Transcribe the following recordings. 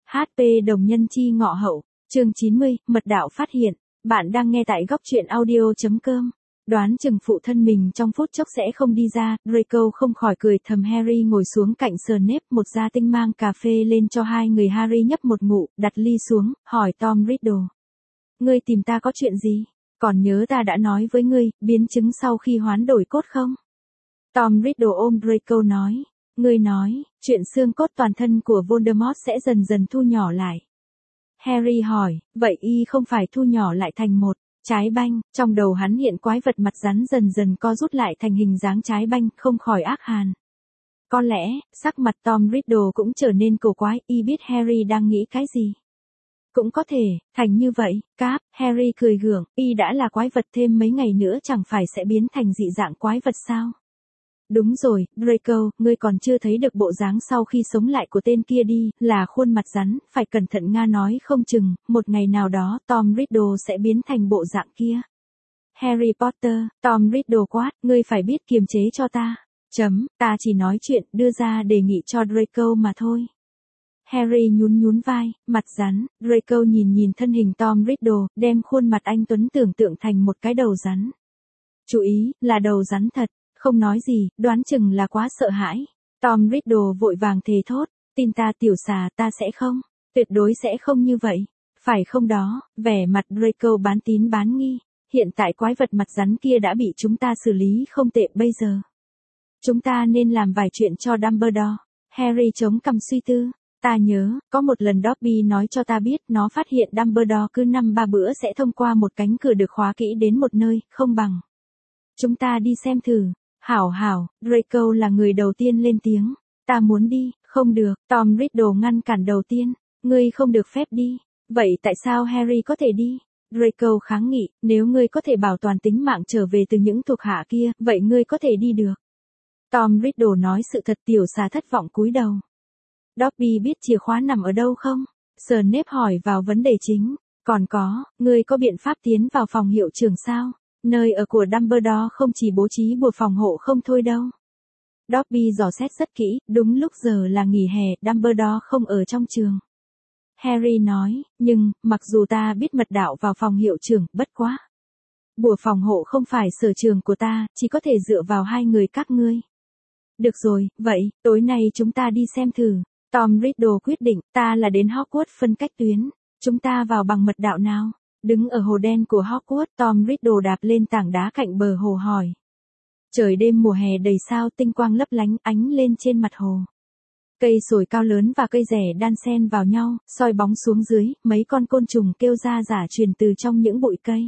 HP đồng nhân chi ngọ hậu, chương 90, mật đạo phát hiện. Bạn đang nghe tại góc truyện audio.com. Đoán chừng phụ thân mình trong phút chốc sẽ không đi ra, Draco không khỏi cười thầm. Harry ngồi xuống cạnh Snape, một gia tinh mang cà phê lên cho hai người. Harry nhấp một ngụm, đặt ly xuống, hỏi Tom Riddle. Ngươi tìm ta có chuyện gì? Còn nhớ ta đã nói với ngươi, biến chứng sau khi hoán đổi cốt không? Tom Riddle ôm Draco nói. Ngươi nói, chuyện xương cốt toàn thân của Voldemort sẽ dần dần thu nhỏ lại. Harry hỏi, vậy y không phải thu nhỏ lại thành một trái banh? Trong đầu hắn hiện quái vật mặt rắn dần dần co rút lại thành hình dáng trái banh, không khỏi ác hàn. Có lẽ, sắc mặt Tom Riddle cũng trở nên cổ quái, y biết Harry đang nghĩ cái gì. Cũng có thể, thành như vậy, Cap, Harry cười gượng, y đã là quái vật thêm mấy ngày nữa chẳng phải sẽ biến thành dị dạng quái vật sao? Đúng rồi, Draco, ngươi còn chưa thấy được bộ dáng sau khi sống lại của tên kia đi, là khuôn mặt rắn, phải cẩn thận Nga nói không chừng, một ngày nào đó Tom Riddle sẽ biến thành bộ dạng kia. Harry Potter, Tom Riddle quát, ngươi phải biết kiềm chế cho ta. Ta chỉ nói chuyện, đưa ra đề nghị cho Draco mà thôi. Harry nhún vai, mặt rắn, Draco nhìn thân hình Tom Riddle, đem khuôn mặt anh tuấn tưởng tượng thành một cái đầu rắn. Chú ý, là đầu rắn thật. Không nói gì, đoán chừng là quá sợ hãi. Tom Riddle vội vàng thề thốt, tin ta tiểu xà, ta sẽ không, tuyệt đối sẽ không như vậy. Phải không đó? Vẻ mặt Draco bán tín bán nghi. Hiện tại quái vật mặt rắn kia đã bị chúng ta xử lý không tệ bây giờ. Chúng ta nên làm vài chuyện cho Dumbledore. Harry chống cằm suy tư. Ta nhớ, có một lần Dobby nói cho ta biết nó phát hiện Dumbledore cứ 5-3 bữa sẽ thông qua một cánh cửa được khóa kỹ đến một nơi, không bằng. Chúng ta đi xem thử. Hảo, Draco là người đầu tiên lên tiếng. Ta muốn đi, không được, Tom Riddle ngăn cản đầu tiên. Ngươi không được phép đi. Vậy tại sao Harry có thể đi? Draco kháng nghị, nếu ngươi có thể bảo toàn tính mạng trở về từ những thuộc hạ kia, vậy ngươi có thể đi được. Tom Riddle nói sự thật. Tiểu xà thất vọng cúi đầu. Dobby biết chìa khóa nằm ở đâu không? Snape hỏi vào vấn đề chính. Còn có, ngươi có biện pháp tiến vào phòng hiệu trưởng sao? Nơi ở của Dumbledore không chỉ bố trí bùa phòng hộ không thôi đâu. Dobby dò xét rất kỹ, đúng lúc giờ là nghỉ hè, Dumbledore không ở trong trường. Harry nói, nhưng, mặc dù ta biết mật đạo vào phòng hiệu trưởng, bất quá. Bùa phòng hộ không phải sở trường của ta, chỉ có thể dựa vào hai người các ngươi. Được rồi, vậy, tối nay chúng ta đi xem thử. Tom Riddle quyết định, ta là đến Hogwarts phân cách tuyến. Chúng ta vào bằng mật đạo nào? Đứng ở hồ đen của Hogwarts, Tom Riddle đạp lên tảng đá cạnh bờ hồ hỏi. Trời đêm mùa hè đầy sao tinh quang lấp lánh ánh lên trên mặt hồ. Cây sồi cao lớn và cây rẻ đan xen vào nhau, soi bóng xuống dưới, mấy con côn trùng kêu ra rả truyền từ trong những bụi cây.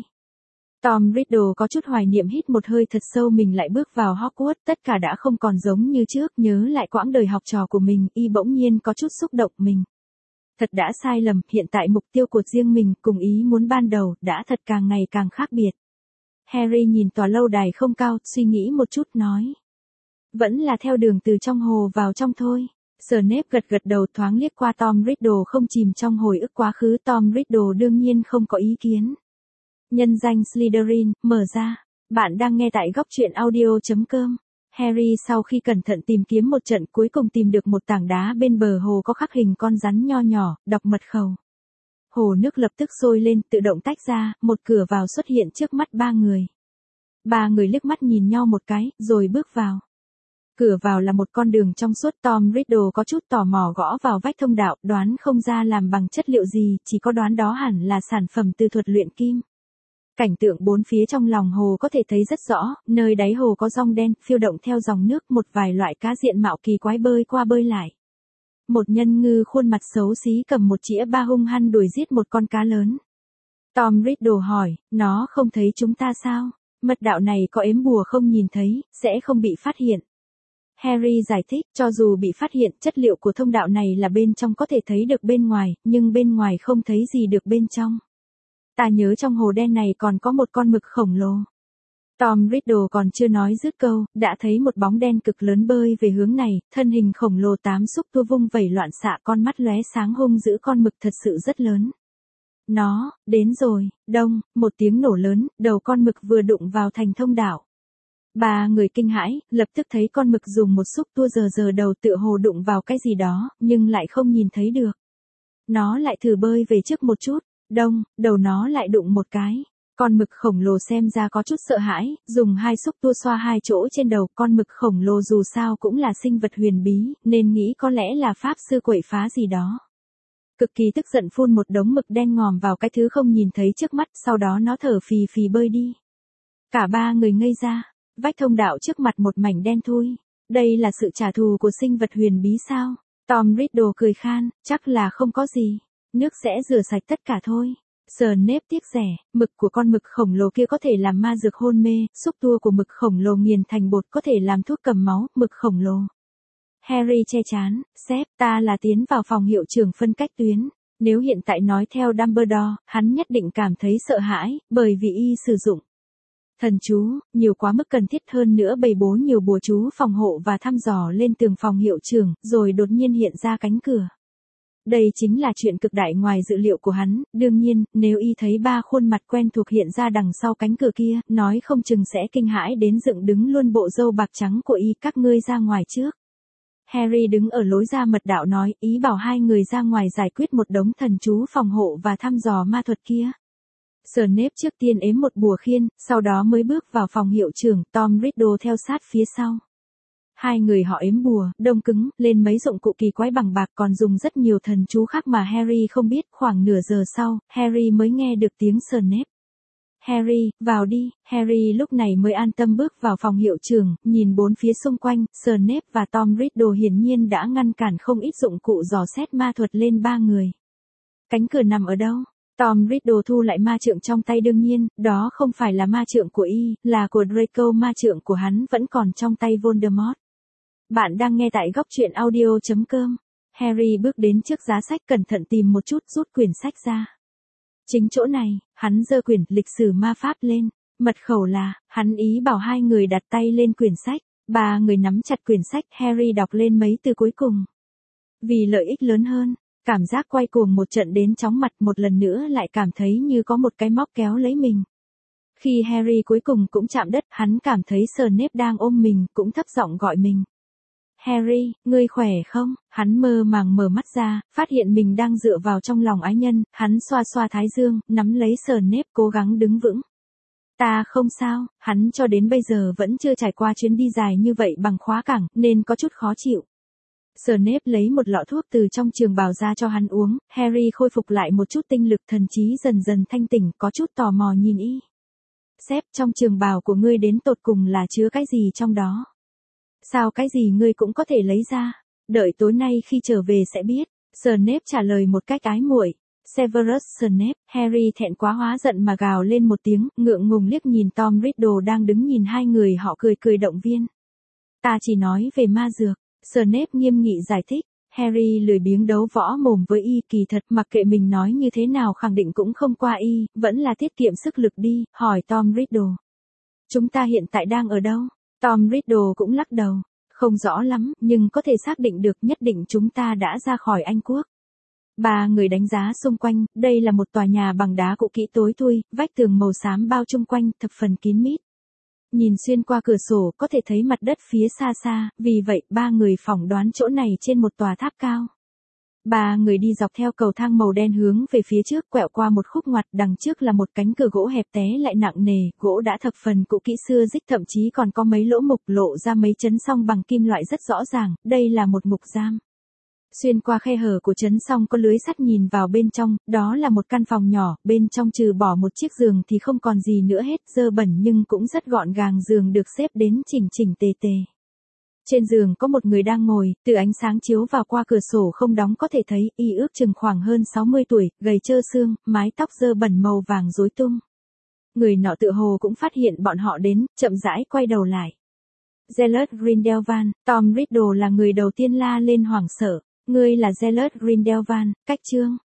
Tom Riddle có chút hoài niệm hít một hơi thật sâu, mình lại bước vào Hogwarts, tất cả đã không còn giống như trước, nhớ lại quãng đời học trò của mình, y bỗng nhiên có chút xúc động mình. Thật đã sai lầm, hiện tại mục tiêu của riêng mình cùng ý muốn ban đầu đã thật càng ngày càng khác biệt. Harry nhìn tòa lâu đài không cao, suy nghĩ một chút nói. Vẫn là theo đường từ trong hồ vào trong thôi. Snape gật đầu thoáng liếc qua Tom Riddle không chìm trong hồi ức quá khứ. Tom Riddle đương nhiên không có ý kiến. Nhân danh Slytherin, mở ra. Bạn đang nghe tại góc truyện audio.com. Harry sau khi cẩn thận tìm kiếm một trận cuối cùng tìm được một tảng đá bên bờ hồ có khắc hình con rắn nho nhỏ, đọc mật khẩu. Hồ nước lập tức sôi lên, tự động tách ra, một cửa vào xuất hiện trước mắt ba người. Ba người liếc mắt nhìn nhau một cái, rồi bước vào. Cửa vào là một con đường trong suốt. Tom Riddle có chút tò mò gõ vào vách thông đạo, đoán không ra làm bằng chất liệu gì, chỉ có đoán đó hẳn là sản phẩm từ thuật luyện kim. Cảnh tượng bốn phía trong lòng hồ có thể thấy rất rõ, nơi đáy hồ có rong đen, phiêu động theo dòng nước, một vài loại cá diện mạo kỳ quái bơi qua bơi lại. Một nhân ngư khuôn mặt xấu xí cầm một chĩa ba hung hăng đuổi giết một con cá lớn. Tom Riddle hỏi, nó không thấy chúng ta sao? Mật đạo này có ếm bùa không nhìn thấy, sẽ không bị phát hiện. Harry giải thích, cho dù bị phát hiện, chất liệu của thông đạo này là bên trong có thể thấy được bên ngoài, nhưng bên ngoài không thấy gì được bên trong. Ta nhớ trong hồ đen này còn có một con mực khổng lồ. Tom Riddle còn chưa nói dứt câu, đã thấy một bóng đen cực lớn bơi về hướng này, thân hình khổng lồ tám xúc tua vung vẩy loạn xạ, con mắt lóe sáng hung dữ, con mực thật sự rất lớn. Nó, đến rồi, đông, một tiếng nổ lớn, đầu con mực vừa đụng vào thành thông đạo. Ba người kinh hãi, lập tức thấy con mực dùng một xúc tua giờ đầu tựa hồ đụng vào cái gì đó, nhưng lại không nhìn thấy được. nó lại thử bơi về trước một chút, đầu nó lại đụng một cái. Con mực khổng lồ xem ra có chút sợ hãi, dùng hai xúc tua xoa hai chỗ trên đầu. Con mực khổng lồ dù sao cũng là sinh vật huyền bí, nên nghĩ có lẽ là pháp sư quậy phá gì đó. Cực kỳ tức giận phun một đống mực đen ngòm vào cái thứ không nhìn thấy trước mắt, sau đó nó thở phì phì bơi đi. Cả ba người ngây ra, vách thông đạo trước mặt một mảnh đen thui. Đây là sự trả thù của sinh vật huyền bí sao? Tom Riddle cười khan, chắc là không có gì. Nước sẽ rửa sạch tất cả thôi. Snape tiếc rẻ, mực của con mực khổng lồ kia có thể làm ma dược hôn mê, xúc tua của mực khổng lồ nghiền thành bột có thể làm thuốc cầm máu, mực khổng lồ. Harry che chán, sếp, ta là tiến vào phòng hiệu trưởng phân cách tuyến. Nếu hiện tại nói theo Dumbledore, hắn nhất định cảm thấy sợ hãi, bởi vì y sử dụng thần chú, nhiều quá mức cần thiết, hơn nữa bày bố nhiều bùa chú phòng hộ và thăm dò lên tường phòng hiệu trưởng, rồi đột nhiên hiện ra cánh cửa. Đây chính là chuyện cực đại ngoài dự liệu của hắn, đương nhiên, nếu y thấy ba khuôn mặt quen thuộc hiện ra đằng sau cánh cửa kia, nói không chừng sẽ kinh hãi đến dựng đứng luôn bộ râu bạc trắng của y. Các ngươi ra ngoài trước. Harry đứng ở lối ra mật đạo nói, ý bảo hai người ra ngoài giải quyết một đống thần chú phòng hộ và thăm dò ma thuật kia. Snape trước tiên ếm một bùa khiên, sau đó mới bước vào phòng hiệu trưởng, Tom Riddle theo sát phía sau. Hai người họ ếm bùa, đông cứng, lên mấy dụng cụ kỳ quái bằng bạc, còn dùng rất nhiều thần chú khác mà Harry không biết. Khoảng nửa giờ sau, Harry mới nghe được tiếng Snape. Harry, vào đi. Harry lúc này mới an tâm bước vào phòng hiệu trưởng, nhìn bốn phía xung quanh. Snape và Tom Riddle hiển nhiên đã ngăn cản không ít dụng cụ dò xét ma thuật lên ba người. Cánh cửa nằm ở đâu? Tom Riddle thu lại ma trượng trong tay, đương nhiên, đó không phải là ma trượng của y, là của Draco. Ma trượng của hắn vẫn còn trong tay Voldemort. Bạn đang nghe tại góc truyện audio.com. Harry bước đến trước giá sách, cẩn thận tìm một chút, rút quyển sách ra. Chính chỗ này, hắn giơ quyển lịch sử ma pháp lên. Mật khẩu là, hắn ý bảo hai người đặt tay lên quyển sách. Ba người nắm chặt quyển sách, Harry đọc lên mấy từ cuối cùng. Vì lợi ích lớn hơn. Cảm giác quay cuồng một trận đến chóng mặt, một lần nữa lại cảm thấy như có một cái móc kéo lấy mình. Khi Harry cuối cùng cũng chạm đất, hắn cảm thấy Snape đang ôm mình, cũng thấp giọng gọi mình. Harry, ngươi khỏe không? Hắn mơ màng mở mắt ra, phát hiện mình đang dựa vào trong lòng ái nhân, hắn xoa xoa thái dương, nắm lấy Snape, cố gắng đứng vững. Ta không sao, hắn cho đến bây giờ vẫn chưa trải qua chuyến đi dài như vậy bằng khóa cảng, nên có chút khó chịu. Snape lấy một lọ thuốc từ trong trường bào ra cho hắn uống, Harry khôi phục lại một chút tinh lực, thần trí dần dần thanh tỉnh, có chút tò mò nhìn y. Sếp, trong trường bào của ngươi đến tột cùng là chứa cái gì trong đó? Sao cái gì ngươi cũng có thể lấy ra? Đợi tối nay khi trở về sẽ biết. Snape trả lời một cách ái muội. Severus Snape. Harry thẹn quá hóa giận mà gào lên một tiếng, ngượng ngùng liếc nhìn Tom Riddle đang đứng nhìn hai người họ, cười cười động viên. Ta chỉ nói về ma dược. Snape nghiêm nghị giải thích. Harry lười biếng đấu võ mồm với y, kỳ thật mặc kệ mình nói như thế nào khẳng định cũng không qua y, vẫn là tiết kiệm sức lực đi, hỏi Tom Riddle. Chúng ta hiện tại đang ở đâu? Tom Riddle cũng lắc đầu. Không rõ lắm, nhưng có thể xác định được, nhất định chúng ta đã ra khỏi Anh Quốc. Ba người đánh giá xung quanh, đây là một tòa nhà bằng đá cũ kỹ tối thui, vách tường màu xám bao chung quanh, thập phần kín mít. Nhìn xuyên qua cửa sổ có thể thấy mặt đất phía xa xa, vì vậy ba người phỏng đoán chỗ này trên một tòa tháp cao. Ba người đi dọc theo cầu thang màu đen hướng về phía trước, quẹo qua một khúc ngoặt, đằng trước là một cánh cửa gỗ hẹp té lại nặng nề, gỗ đã thập phần cũ kỹ xưa dích, thậm chí còn có mấy lỗ mục lộ ra mấy chấn song bằng kim loại rất rõ ràng, đây là một ngục giam. Xuyên qua khe hở của chấn song có lưới sắt nhìn vào bên trong, đó là một căn phòng nhỏ, bên trong trừ bỏ một chiếc giường thì không còn gì nữa hết, dơ bẩn nhưng cũng rất gọn gàng, giường được xếp đến chỉnh chỉnh tề tề. Trên giường có một người đang ngồi, từ ánh sáng chiếu vào qua cửa sổ không đóng có thể thấy, y ước chừng khoảng hơn 60 tuổi, gầy trơ xương, mái tóc dơ bẩn màu vàng rối tung. Người nọ tựa hồ cũng phát hiện bọn họ đến, chậm rãi quay đầu lại. Gellert Grindelwald. Tom Riddle là người đầu tiên la lên hoảng sợ. Ngươi là Gellert Grindelwald, cách chương.